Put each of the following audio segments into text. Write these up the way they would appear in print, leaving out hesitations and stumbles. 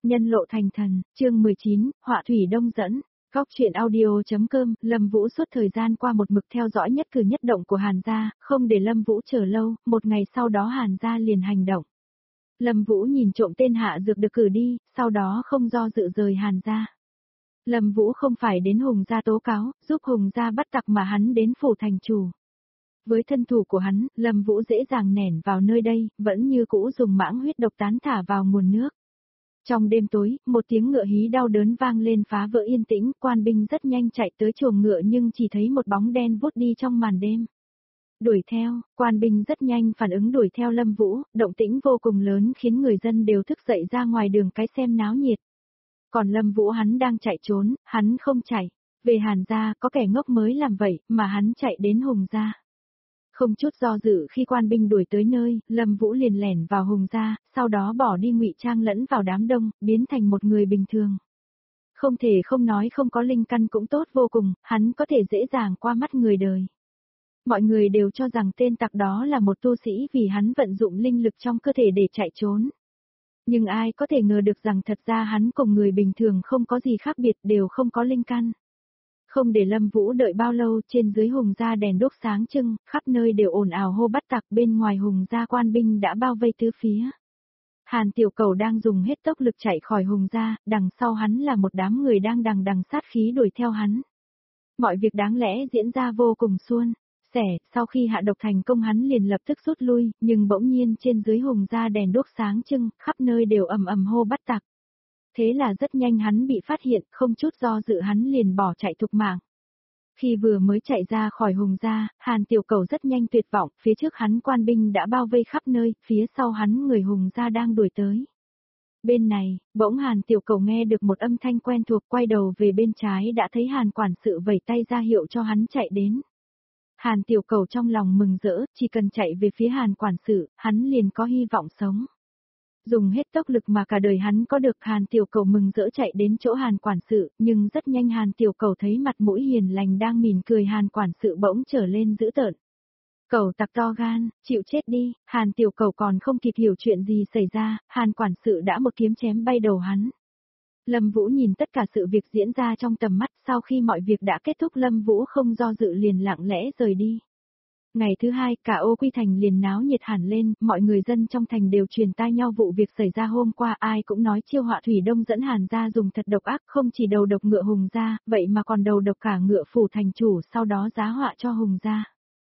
Nhân lộ thành thần, chương 19, họa thủy đông dẫn. Góc truyện audio.com, Lâm Vũ suốt thời gian qua một mực theo dõi nhất cử nhất động của Hàn gia, không để Lâm Vũ chờ lâu, một ngày sau đó Hàn gia liền hành động. Lâm Vũ nhìn trộm tên hạ dược được cử đi, sau đó không do dự rời Hàn gia. Lâm Vũ không phải đến Hùng gia tố cáo, giúp Hùng gia bắt tặc mà hắn đến phủ thành chủ. Với thân thủ của hắn, Lâm Vũ dễ dàng nẻn vào nơi đây, vẫn như cũ dùng mãng huyết độc tán thả vào nguồn nước. Trong đêm tối, một tiếng ngựa hí đau đớn vang lên phá vỡ yên tĩnh, quan binh rất nhanh chạy tới chuồng ngựa nhưng chỉ thấy một bóng đen vút đi trong màn đêm. Đuổi theo, quan binh rất nhanh phản ứng đuổi theo Lâm Vũ, động tĩnh vô cùng lớn khiến người dân đều thức dậy ra ngoài đường cái xem náo nhiệt. Còn Lâm Vũ hắn đang chạy trốn, hắn không chạy. Về Hàn gia, có kẻ ngốc mới làm vậy, mà hắn chạy đến Hùng gia. Không chút do dự khi quan binh đuổi tới nơi, Lâm Vũ liền lẻn vào Hùng gia, sau đó bỏ đi ngụy trang lẫn vào đám đông, biến thành một người bình thường. Không thể không nói không có linh căn cũng tốt vô cùng, hắn có thể dễ dàng qua mắt người đời. Mọi người đều cho rằng tên tặc đó là một tu sĩ vì hắn vận dụng linh lực trong cơ thể để chạy trốn. Nhưng ai có thể ngờ được rằng thật ra hắn cùng người bình thường không có gì khác biệt, đều không có linh căn. Không để Lâm Vũ đợi bao lâu, trên dưới Hùng gia đèn đuốc sáng trưng, khắp nơi đều ồn ào hô bắt tặc, bên ngoài Hùng gia quan binh đã bao vây tứ phía. Hàn Tiểu Cầu đang dùng hết tốc lực chạy khỏi Hùng gia, đằng sau hắn là một đám người đang đằng đằng sát khí đuổi theo hắn. Mọi việc đáng lẽ diễn ra vô cùng suôn sẻ, sau khi hạ độc thành công hắn liền lập tức rút lui, nhưng bỗng nhiên trên dưới Hùng gia đèn đuốc sáng trưng, khắp nơi đều ầm ầm hô bắt tặc. Thế là rất nhanh hắn bị phát hiện, không chút do dự hắn liền bỏ chạy thục mạng. Khi vừa mới chạy ra khỏi Hùng gia, Hàn Tiểu Cầu rất nhanh tuyệt vọng, phía trước hắn quan binh đã bao vây khắp nơi, phía sau hắn người Hùng gia đang đuổi tới. Bên này, bỗng Hàn Tiểu Cầu nghe được một âm thanh quen thuộc, quay đầu về bên trái đã thấy Hàn quản sự vẫy tay ra hiệu cho hắn chạy đến. Hàn Tiểu Cầu trong lòng mừng rỡ, chỉ cần chạy về phía Hàn quản sự, hắn liền có hy vọng sống. Dùng hết tốc lực mà cả đời hắn có được, Hàn Tiểu Cầu mừng rỡ chạy đến chỗ Hàn quản sự, nhưng rất nhanh Hàn Tiểu Cầu thấy mặt mũi hiền lành đang mỉm cười Hàn quản sự bỗng trở lên dữ tợn. Cầu tặc to gan, chịu chết đi, Hàn Tiểu Cầu còn không kịp hiểu chuyện gì xảy ra, Hàn quản sự đã một kiếm chém bay đầu hắn. Lâm Vũ nhìn tất cả sự việc diễn ra trong tầm mắt, sau khi mọi việc đã kết thúc Lâm Vũ không do dự liền lặng lẽ rời đi. Ngày thứ hai, cả Ô Quy Thành liền náo nhiệt hẳn lên, mọi người dân trong thành đều truyền tai nhau vụ việc xảy ra hôm qua, ai cũng nói chiêu họa thủy đông dẫn Hàn gia dùng thật độc ác, không chỉ đầu độc ngựa Hùng gia, vậy mà còn đầu độc cả ngựa phủ thành chủ, sau đó giá họa cho Hùng gia.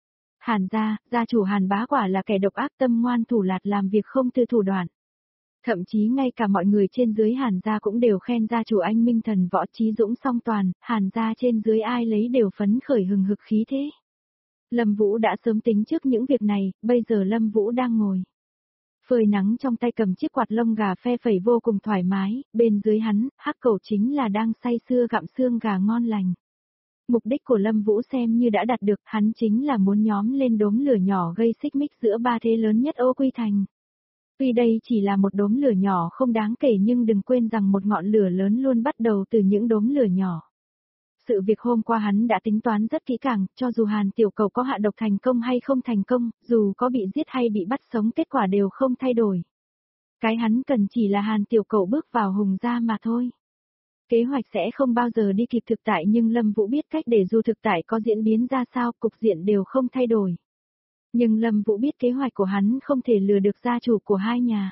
Hàn gia, gia chủ Hàn Bá quả là kẻ độc ác tâm ngoan thủ lạt, làm việc không từ thủ đoạn. Thậm chí ngay cả mọi người trên dưới Hàn gia cũng đều khen gia chủ anh minh thần võ trí dũng song toàn, Hàn gia trên dưới ai lấy đều phấn khởi hừng hực khí thế. Lâm Vũ đã sớm tính trước những việc này, bây giờ Lâm Vũ đang ngồi phơi nắng trong tay cầm chiếc quạt lông gà phe phẩy vô cùng thoải mái, bên dưới hắn, Hắc Cẩu chính là đang say sưa gặm xương gà ngon lành. Mục đích của Lâm Vũ xem như đã đạt được, hắn chính là muốn nhóm lên đốm lửa nhỏ gây xích mích giữa ba thế lớn nhất Ô Quy Thành. Tuy đây chỉ là một đốm lửa nhỏ không đáng kể nhưng đừng quên rằng một ngọn lửa lớn luôn bắt đầu từ những đốm lửa nhỏ. Sự việc hôm qua hắn đã tính toán rất kỹ càng, cho dù Hàn Tiểu Cầu có hạ độc thành công hay không thành công, dù có bị giết hay bị bắt sống kết quả đều không thay đổi. Cái hắn cần chỉ là Hàn Tiểu Cầu bước vào Hùng gia mà thôi. Kế hoạch sẽ không bao giờ đi kịp thực tại nhưng Lâm Vũ biết cách để dù thực tại có diễn biến ra sao, cục diện đều không thay đổi. Nhưng Lâm Vũ biết kế hoạch của hắn không thể lừa được gia chủ của hai nhà.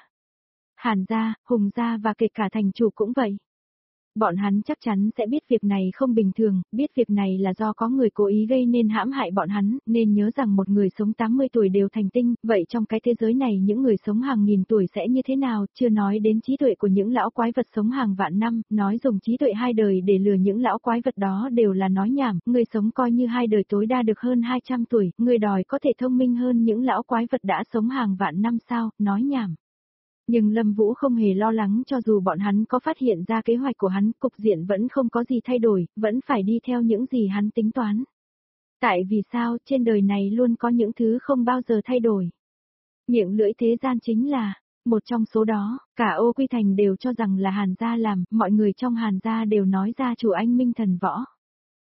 Hàn gia, Hùng gia và kể cả thành chủ cũng vậy. Bọn hắn chắc chắn sẽ biết việc này không bình thường, biết việc này là do có người cố ý gây nên hãm hại bọn hắn, nên nhớ rằng một người sống 80 tuổi đều thành tinh, vậy trong cái thế giới này những người sống hàng nghìn tuổi sẽ như thế nào, chưa nói đến trí tuệ của những lão quái vật sống hàng vạn năm, nói dùng trí tuệ hai đời để lừa những lão quái vật đó đều là nói nhảm, người sống coi như hai đời tối đa được hơn 200 tuổi, người đòi có thể thông minh hơn những lão quái vật đã sống hàng vạn năm sao, nói nhảm. Nhưng Lâm Vũ không hề lo lắng, cho dù bọn hắn có phát hiện ra kế hoạch của hắn, cục diện vẫn không có gì thay đổi, vẫn phải đi theo những gì hắn tính toán. Tại vì sao, trên đời này luôn có những thứ không bao giờ thay đổi. Miệng lưỡi thế gian chính là một trong số đó, cả Ô Quy Thành đều cho rằng là Hàn gia làm, mọi người trong Hàn gia đều nói gia chủ anh minh thần võ.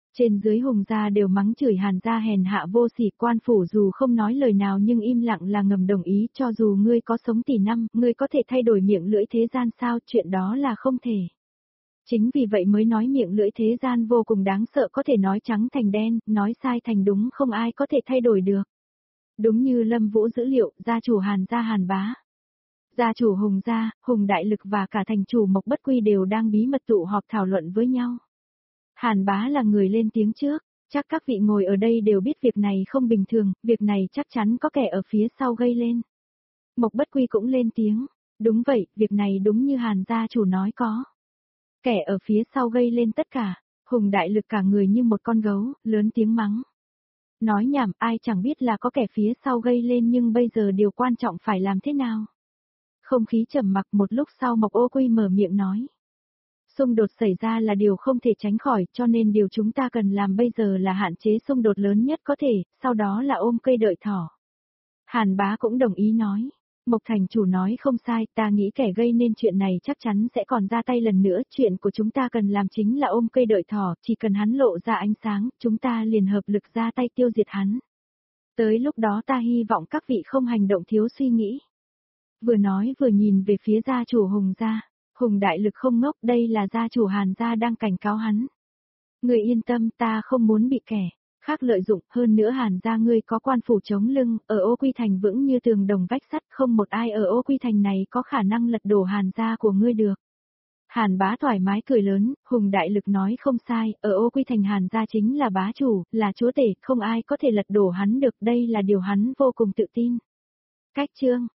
Trên dưới Hùng gia đều mắng chửi Hàn gia hèn hạ vô sỉ, quan phủ dù không nói lời nào nhưng im lặng là ngầm đồng ý, cho dù ngươi có sống tỷ năm, ngươi có thể thay đổi miệng lưỡi thế gian sao, chuyện đó là không thể. Chính vì vậy mới nói miệng lưỡi thế gian vô cùng đáng sợ, có thể nói trắng thành đen, nói sai thành đúng, không ai có thể thay đổi được. Đúng như Lâm Vũ dữ liệu, gia chủ Hàn gia Hàn Bá, gia chủ Hùng gia, Hùng Đại Lực và cả thành chủ Mộc Bất Quy đều đang bí mật tụ họp thảo luận với nhau. Hàn Bá là người lên tiếng trước, chắc các vị ngồi ở đây đều biết việc này không bình thường, việc này chắc chắn có kẻ ở phía sau gây lên. Mộc Bất Quy cũng lên tiếng, đúng vậy, việc này đúng như Hàn gia chủ nói có. Kẻ ở phía sau gây lên tất cả, Hùng Đại Lực cả người như một con gấu, lớn tiếng mắng. Nói nhảm, ai chẳng biết là có kẻ phía sau gây lên, nhưng bây giờ điều quan trọng phải làm thế nào? Không khí trầm mặc, một lúc sau Mộc Ô Quy mở miệng nói. Xung đột xảy ra là điều không thể tránh khỏi, cho nên điều chúng ta cần làm bây giờ là hạn chế xung đột lớn nhất có thể, sau đó là ôm cây đợi thỏ. Hàn Bá cũng đồng ý nói. Mộc thành chủ nói không sai, ta nghĩ kẻ gây nên chuyện này chắc chắn sẽ còn ra tay lần nữa, chuyện của chúng ta cần làm chính là ôm cây đợi thỏ, chỉ cần hắn lộ ra ánh sáng, chúng ta liền hợp lực ra tay tiêu diệt hắn. Tới lúc đó ta hy vọng các vị không hành động thiếu suy nghĩ. Vừa nói vừa nhìn về phía gia chủ Hùng gia. Hùng Đại Lực không ngốc, đây là gia chủ Hàn gia đang cảnh cáo hắn. Người yên tâm, ta không muốn bị kẻ khác lợi dụng, hơn nữa Hàn gia ngươi có quan phủ chống lưng, ở Ô Quy Thành vững như tường đồng vách sắt, không một ai ở Ô Quy Thành này có khả năng lật đổ Hàn gia của ngươi được. Hàn Bá thoải mái cười lớn, Hùng Đại Lực nói không sai, ở Ô Quy Thành Hàn gia chính là bá chủ, là chúa tể, không ai có thể lật đổ hắn được, đây là điều hắn vô cùng tự tin. Cách chương